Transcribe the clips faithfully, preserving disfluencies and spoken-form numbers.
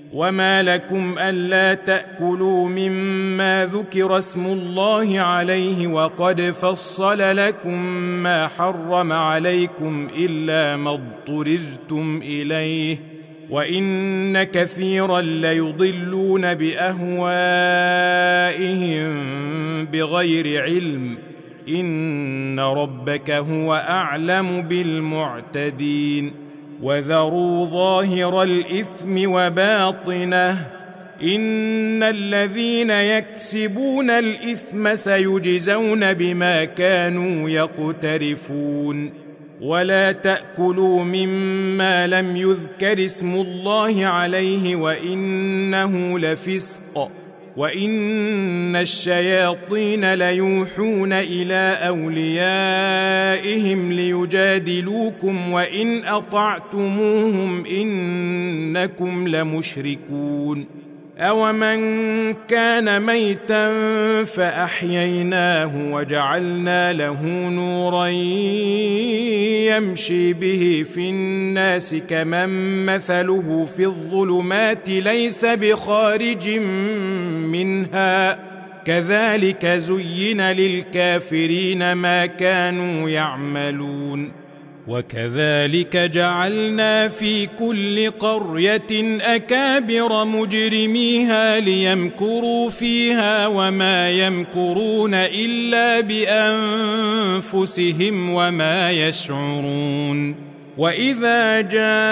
وما لكم ألا تأكلوا مما ذكر اسم الله عليه وقد فصل لكم ما حرم عليكم إلا ما اضطررتم إليه وإن كثيرا ليضلون بأهوائهم بغير علم إن ربك هو أعلم بالمعتدين وذروا ظاهر الإثم وباطنه إن الذين يكسبون الإثم سيجزون بما كانوا يقترفون ولا تأكلوا مما لم يذكر اسم الله عليه وإنه لفسق وإن الشياطين ليوحون إلى أوليائهم ليجادلوكم وإن أطعتموهم إنكم لمشركون أومن كان ميتا فأحييناه وجعلنا له نورا يمشي به في الناس كمن مثله في الظلمات ليس بخارج منها كذلك زين للكافرين ما كانوا يعملون وكذلك جعلنا في كل قرية أكابر مجرميها ليمكروا فيها وما يمكرون إلا بأنفسهم وما يشعرون وإذا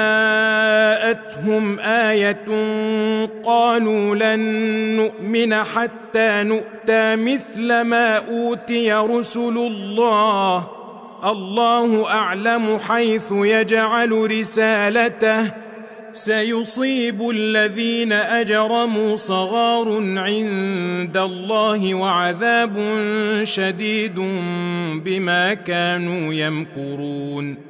جاءتهم آية قالوا لن نؤمن حتى نؤتى مثل ما أوتي رسل الله الله أعلم حيث يجعل رسالته سيصيب الذين أجرموا صغار عند الله وعذاب شديد بما كانوا يمكرون